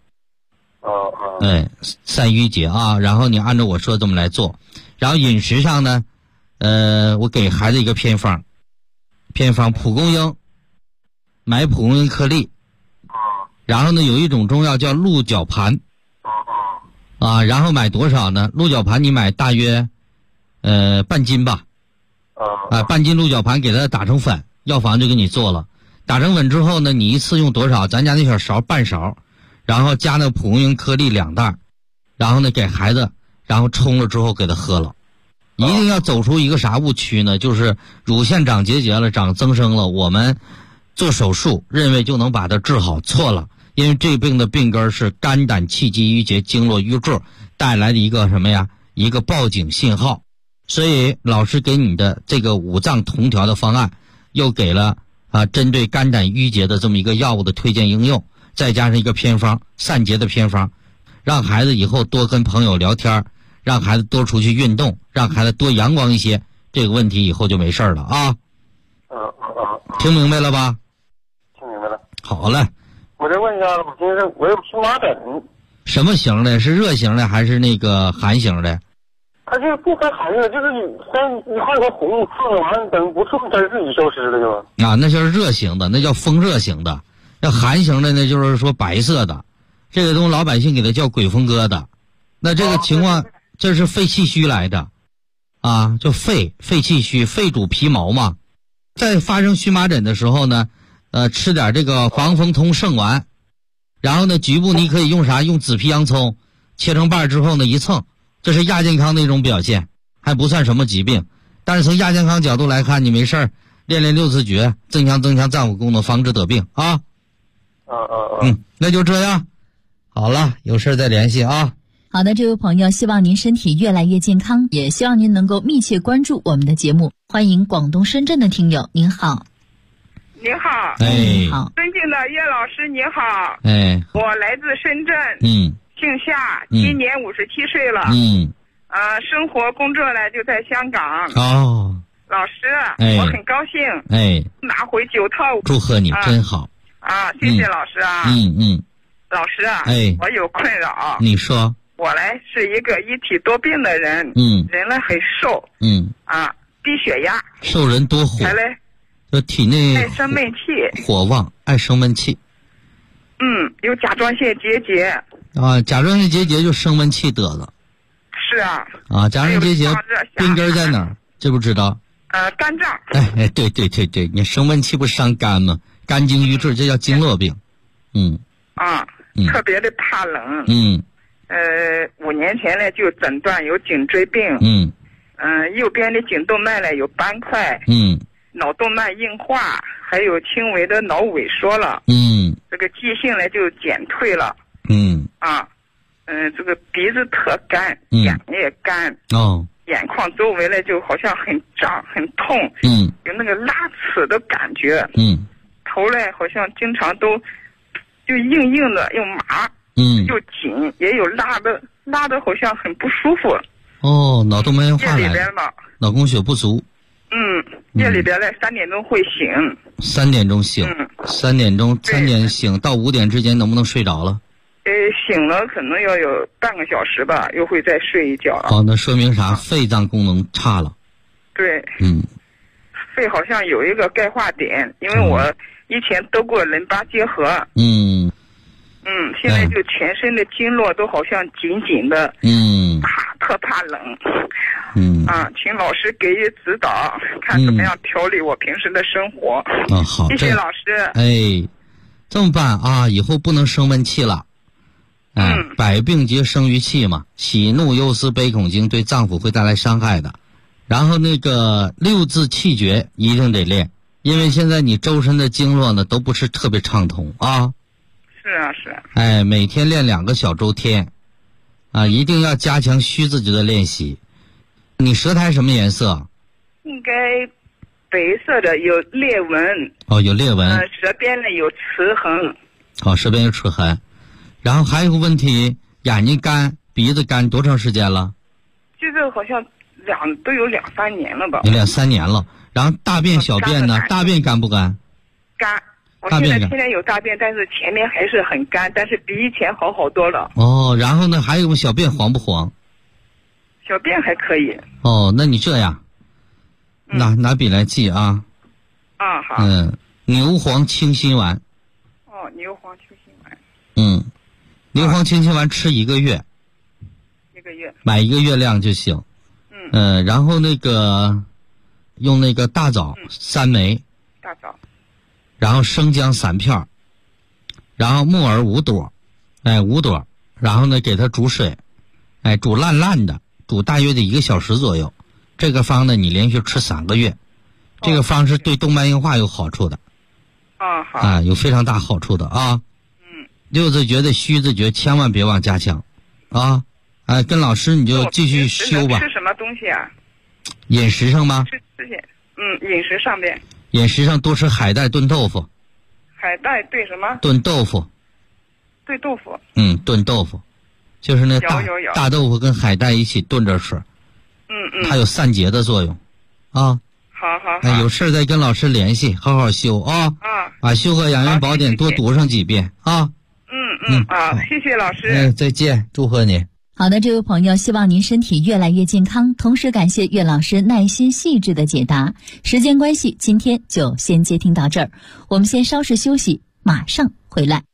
散瘀结啊，然后你按照我说这么来做。然后饮食上呢，我给孩子一个偏方。蒲公英，买蒲公英颗粒，然后呢有一种中药叫鹿角盘，然后买多少呢？鹿角盘你买大约半斤吧，半斤鹿角盘给它打成粉，药房就给你做了。打成粉之后呢，你一次用多少？咱家那小勺半勺，然后加那蒲公英颗粒2袋，然后呢给孩子，然后冲了之后给他喝了。一定要走出一个啥误区呢？就是乳腺长结节了，长增生了，我们做手术认为就能把它治好，错了。因为这病的病根是肝胆气机郁结经络瘀滞带来的一个什么呀？一个报警信号。所以老师给你的这个五脏同调的方案，又给了针对肝胆郁结的这么一个药物的推荐应用，再加上一个偏方，散结的偏方，让孩子以后多跟朋友聊天，让孩子多出去运动，让孩子多阳光一些，这个问题以后就没事了啊。听明白了吧？ 听明白了。 好嘞。 我再问一下，我有荨麻疹。 什么型的？是热型的还是那个寒型的？ 它就是不分寒热，就是你看它红刺了，完等不刺它自己消失了就。 那就是热型的，那叫风热型的。要寒型的呢，就是说白色的，这个东西老百姓给它叫鬼风疙瘩。那这个情况。这是肺气虚来的，就肺气虚，肺主皮毛嘛。在发生荨麻疹的时候呢，吃点这个防风通圣丸，然后呢局部你可以用啥？用紫皮洋葱切成瓣之后呢一蹭，这是亚健康的一种表现，还不算什么疾病。但是从亚健康角度来看，你没事儿练六字诀，增强脏腑功能，防止得病啊。那就这样，好了，有事再联系啊。 好的，这位朋友，希望您身体越来越健康，也希望您能够密切关注我们的节目。欢迎广东深圳的听友，您好。 您好。 好。 尊敬的叶老师，您好。我来自深圳。姓夏，今年57岁了。生活工作呢就在香港。老师，我很高兴。拿回9套。 祝贺你，真好。 谢谢老师啊。老师啊，我有困扰。 你说。 我呢是一个一体多病的人，人呢很瘦，低血压， 瘦人多火，就体内爱生闷气， 火旺，爱生闷气。 有甲状腺结节。 甲状腺结节就生闷气得了。 是啊。 甲状腺结节病根在哪儿？知不知道？ 肝脏。 对，你生闷气不伤肝吗？肝经瘀滞，这叫经络病。 特别的怕冷。5年前呢就诊断有颈椎病。右边的颈动脉呢有斑块。脑动脉硬化，还有轻微的脑萎缩了。这个记性呢就减退了。这个鼻子特干，眼也干。眼眶周围呢就好像很胀很痛。有那个拉齿的感觉。头呢好像经常都就硬硬的又麻。又紧，也有拉的好像很不舒服。 脑动脉硬化来了， 脑供血不足。 夜里边呢3点钟会醒。 3点钟醒，3点醒到5点之间能不能睡着了？ 醒了可能要有半个小时吧，又会再睡一觉了。 那说明啥？肺脏功能差了。 对。肺好像有一个钙化点，因为我以前得过淋巴结核。现在就全身的经络都好像紧紧的。特怕冷。请老师给予指导，看怎么样调理我平时的生活。 好， 谢谢老师。 这么办啊？以后不能生闷气了。百病皆生于气嘛，喜怒忧思悲恐惊对脏腑会带来伤害的。然后那个6字气诀一定得练，因为现在你周身的经络呢都不是特别畅通啊。 是啊。 每天练2个小周天，一定要加强虚字诀的练习。你舌苔什么颜色？ 应该白色的，有裂纹。 有裂纹。 舌边呢有齿痕。 舌边有齿痕。然后还有个问题，眼睛干，鼻子干，多长时间了？ 这个好像都有2-3年了吧。 有2-3年了。然后大便小便呢？大便干不干？ 干。我现在天天有大便，但是前面还是很干，但是比以前好多了。 然后呢，还有个小便黄不黄？ 小便还可以。 那你这样，拿笔来记啊。 好。 牛黄清心丸。 牛黄清心丸。 牛黄清心丸吃1个月。 1个月。 买1个月量就行。然后那个用那个大枣3枚。 大枣。 然后生姜3片，然后木耳5朵，5朵，然后呢给它煮水，煮烂烂的，煮大约的1个小时左右。这个方呢你连续吃3个月，这个方是对动脉硬化有好处的。 好。 有非常大好处的啊。6字诀的虚字诀千万别忘加强啊。跟老师你就继续修吧。 吃什么东西啊？ 饮食上吗？ 饮食上边。 饮食上多吃海带炖豆腐。 海带炖什么？ 炖豆腐。 炖豆腐。 炖豆腐，就是那大豆腐跟海带一起炖着吃。它有散结的作用。 好。 有事再跟老师联系，好好修啊。把《修和养元宝典》多读上几遍啊。 谢谢老师。 再见，祝贺你。 好的，这位朋友，希望您身体越来越健康，同时感谢岳老师耐心细致的解答。时间关系，今天就先接听到这儿，我们先稍事休息，马上回来。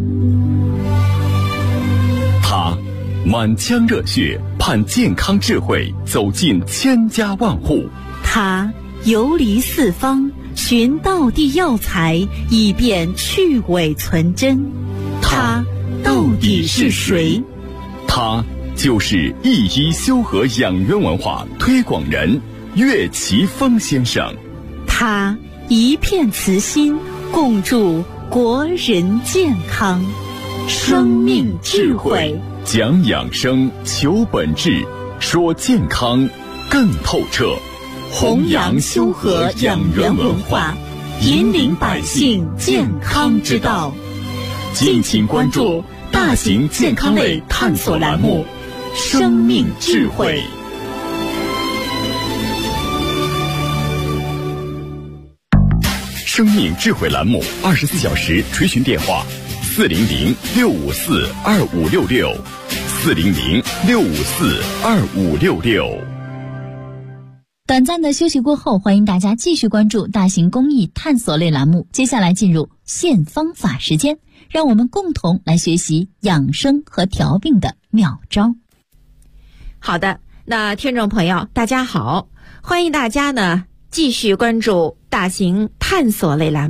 他满腔热血盼健康智慧走进千家万户， 他游离四方寻道地药材，以便去伪存真。他到底是谁？ 他就是一医修和养元文化推广人岳奇峰先生。 他一片慈心，共筑国人健康。生命智慧， 讲养生，求本质，说健康更透彻。 弘扬修和养元文化，引领百姓健康之道。 敬请关注大型健康类探索栏目《生命智慧》。生命智慧栏目24小时垂询电话：400-654-2566，400-654-2566。 短暂的休息过后，欢迎大家继续关注大型公益探索类栏目。接下来进入现方法时间，让我们共同来学习养生和调病的妙招。 好的，那听众朋友大家好，欢迎大家呢继续关注大型探索类栏目《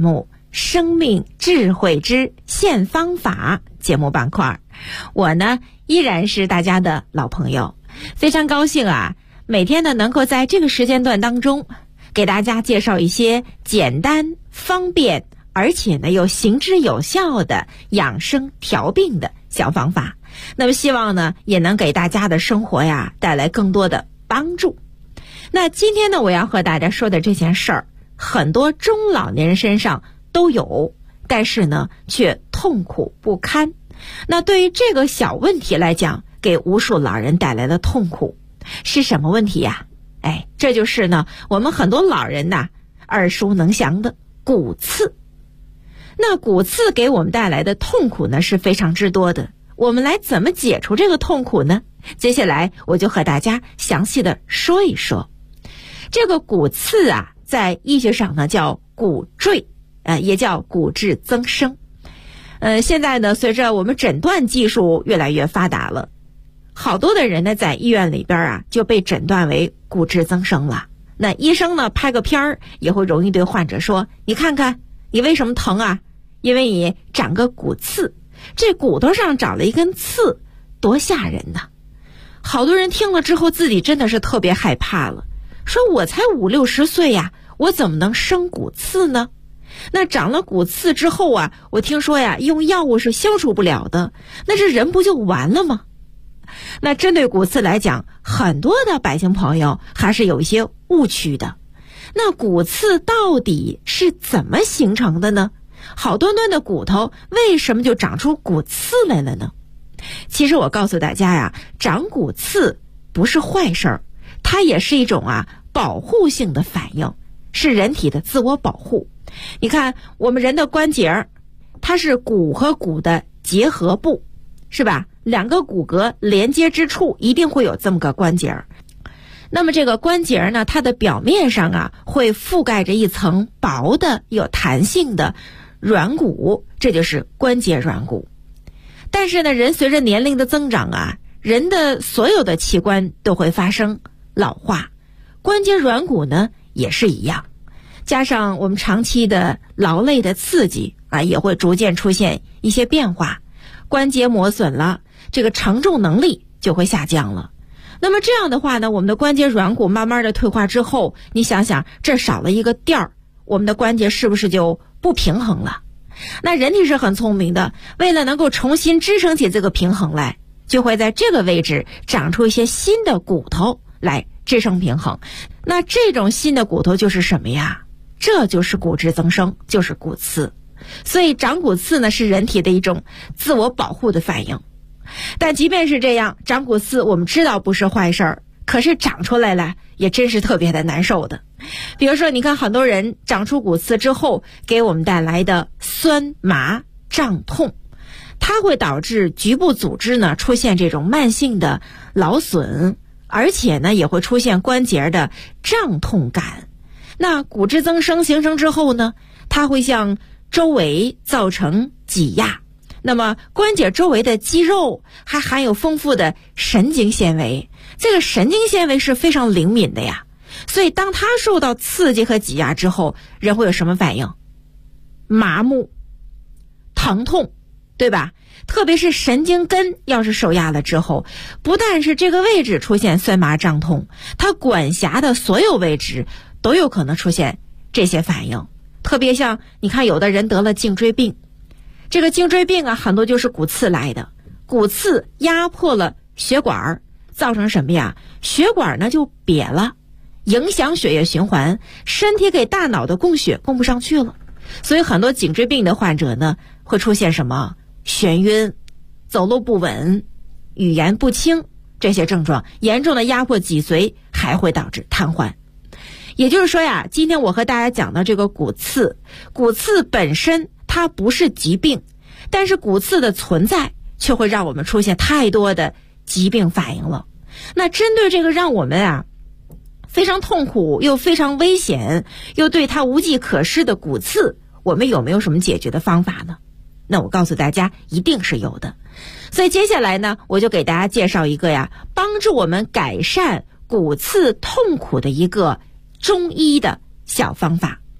生命智慧之现方法节目板块。我呢依然是大家的老朋友，非常高兴啊，每天呢能够在这个时间段当中给大家介绍一些简单方便而且呢又行之有效的养生调病的小方法。那么希望呢也能给大家的生活呀带来更多的帮助。那今天呢我要和大家说的这件事儿，很多中老年人身上都有，但是呢却痛苦不堪。那对于这个小问题来讲，给无数老人带来了痛苦，是什么问题呀？这就是呢我们很多老人呐耳熟能详的骨刺。那骨刺给我们带来的痛苦呢是非常之多的，我们来怎么解除这个痛苦呢？接下来我就和大家详细的说一说。这个骨刺啊，在医学上呢叫骨赘，也叫骨质增生。现在呢随着我们诊断技术越来越发达了，好多的人呢在医院里边啊就被诊断为骨质增生了。那医生呢拍个片儿也会容易对患者说，你看看你为什么疼啊？因为你长个骨刺，这骨头上长了一根刺，多吓人呐！好多人听了之后自己真的是特别害怕了，说我才50、60岁呀，我怎么能生骨刺呢？那长了骨刺之后啊，我听说呀用药物是消除不了的，那这人不就完了吗？那针对骨刺来讲，很多的百姓朋友还是有一些误区的。那骨刺到底是怎么形成的呢？好端端的骨头为什么就长出骨刺来了呢？其实我告诉大家呀，长骨刺不是坏事儿，它也是一种保护性的反应，是人体的自我保护。你看我们人的关节，它是骨和骨的结合部，是吧？两个骨骼连接之处一定会有这么个关节。那么这个关节呢，它的表面上会覆盖着一层薄的有弹性的软骨，这就是关节软骨。但是呢，人随着年龄的增长人的所有的器官都会发生老化，关节软骨呢也是一样。加上我们长期的劳累的刺激也会逐渐出现一些变化，关节磨损了，这个承重能力就会下降了。那么这样的话呢，我们的关节软骨慢慢的退化之后，你想想这少了一个垫儿，我们的关节是不是就不平衡了？那人体是很聪明的，为了能够重新支撑起这个平衡来，就会在这个位置长出一些新的骨头来支撑平衡。那这种新的骨头就是什么呀？这就是骨质增生，就是骨刺。所以长骨刺呢是人体的一种自我保护的反应。但即便是这样，长骨刺我们知道不是坏事儿，可是长出来了也真是特别的难受的。比如说你看很多人长出骨刺之后给我们带来的酸麻胀痛，它会导致局部组织呢出现这种慢性的劳损，而且呢也会出现关节的胀痛感。那骨质增生形成之后呢，它会向周围造成挤压，那么关节周围的肌肉还含有丰富的神经纤维，这个神经纤维是非常灵敏的呀，所以当它受到刺激和挤压之后，人会有什么反应？麻木、疼痛，对吧？特别是神经根要是受压了之后，不但是这个位置出现酸麻胀痛，它管辖的所有位置都有可能出现这些反应。特别像你看有的人得了颈椎病，这个颈椎病很多就是骨刺来的，骨刺压迫了血管，造成什么呀？血管呢就瘪了，影响血液循环，身体给大脑的供血供不上去了。所以很多颈椎病的患者呢会出现什么？眩晕、走路不稳、语言不清，这些症状严重的压迫脊髓，还会导致瘫痪。也就是说呀，今天我和大家讲的这个骨刺，骨刺本身它不是疾病，但是骨刺的存在却会让我们出现太多的疾病反应了。那针对这个让我们非常痛苦又非常危险又对它无计可施的骨刺，我们有没有什么解决的方法呢？那我告诉大家一定是有的。所以接下来呢，我就给大家介绍一个帮助我们改善骨刺痛苦的一个中医的小方法。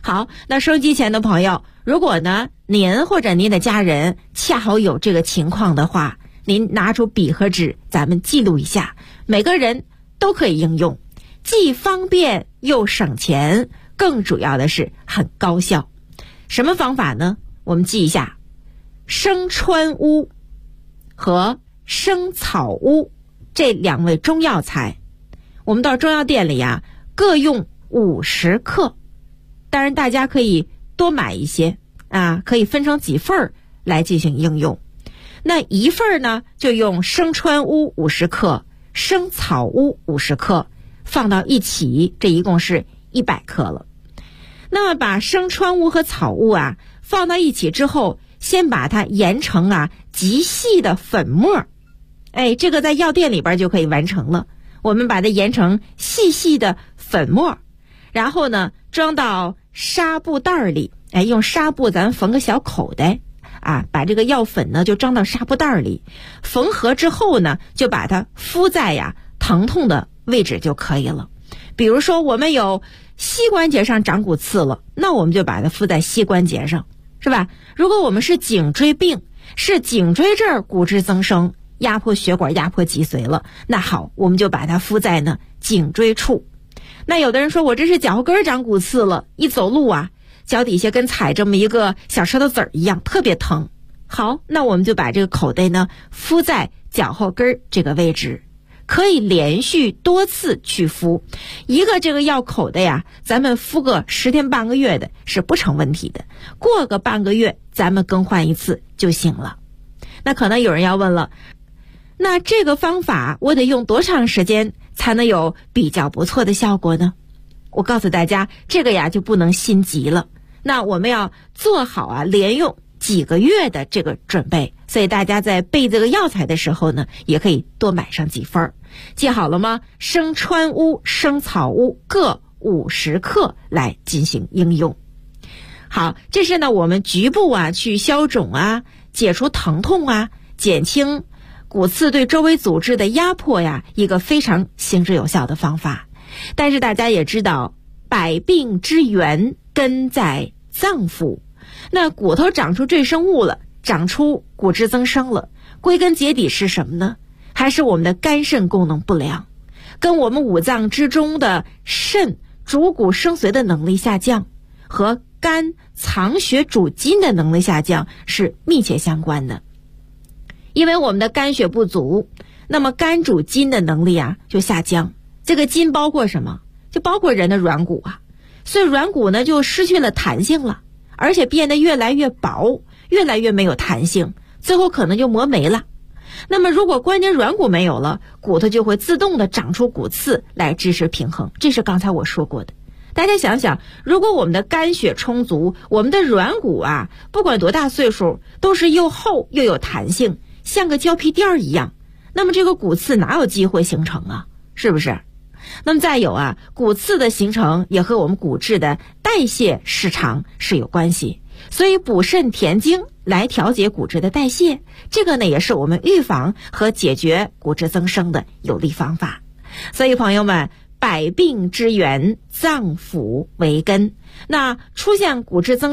好，那收音机前的朋友，如果呢您或者您的家人恰好有这个情况的话，您拿出笔和纸，咱们记录一下，每个人都可以应用，既方便又省钱，更主要的是很高效。什么方法呢？我们记一下，生川乌和生草乌这2味中药材，我们到中药店里啊，各用50克。当然大家可以多买一些啊，可以分成几份来进行应用。那一份呢，就用生川乌50克、生草乌50克放到一起，这一共是100克了。那么把生川乌和草乌啊放到一起之后，先把它研成啊极细的粉末。这个在药店里边就可以完成了。我们把它研成细细的粉末，然后呢装到纱布袋里，用纱布咱缝个小口袋啊，把这个药粉呢就装到纱布袋里，缝合之后呢，就把它敷在疼痛的位置就可以了。比如说我们有膝关节上长骨刺了，那我们就把它敷在膝关节上，是吧？如果我们是颈椎病，是颈椎这儿骨质增生，压迫血管、压迫脊髓了，那好，我们就把它敷在呢颈椎处。那有的人说我这是脚后跟长骨刺了，一走路啊，脚底下跟踩这么一个小石头子儿一样，特别疼。好，那我们就把这个口袋呢敷在脚后跟这个位置，可以连续多次去敷。一个这个药口袋呀，咱们敷个10天半个月的是不成问题的，过个半个月咱们更换一次就行了。那可能有人要问了，那这个方法我得用多长时间才能有比较不错的效果呢？我告诉大家，这个呀就不能心急了。那我们要做好连用几个月的这个准备，所以大家在备这个药材的时候呢，也可以多买上几份。记好了吗？生川乌、生草乌各50克来进行应用。好，这是呢我们局部去消肿解除疼痛减轻骨刺对周围组织的压迫一个非常行之有效的方法。但是大家也知道，百病之源根在脏腑，那骨头长出赘生物了，长出骨质增生了，归根结底是什么呢？还是我们的肝肾功能不良，跟我们五脏之中的肾主骨生髓的能力下降和肝藏血主筋的能力下降是密切相关的。因为我们的肝血不足，那么肝主筋的能力就下降。这个筋包括什么？就包括人的软骨所以软骨呢就失去了弹性了，而且变得越来越薄，越来越没有弹性，最后可能就磨没了。那么如果关节软骨没有了，骨头就会自动的长出骨刺来支持平衡，这是刚才我说过的。大家想想，如果我们的肝血充足，我们的软骨不管多大岁数都是又厚又有弹性，像个胶皮垫一样，那么这个骨刺哪有机会形成是不是？那么再有骨刺的形成也和我们骨质的代谢失常是有关系，所以补肾填精来调节骨质的代谢，这个呢也是我们预防和解决骨质增生的有力方法。所以朋友们，百病之源脏腑为根，那出现骨质增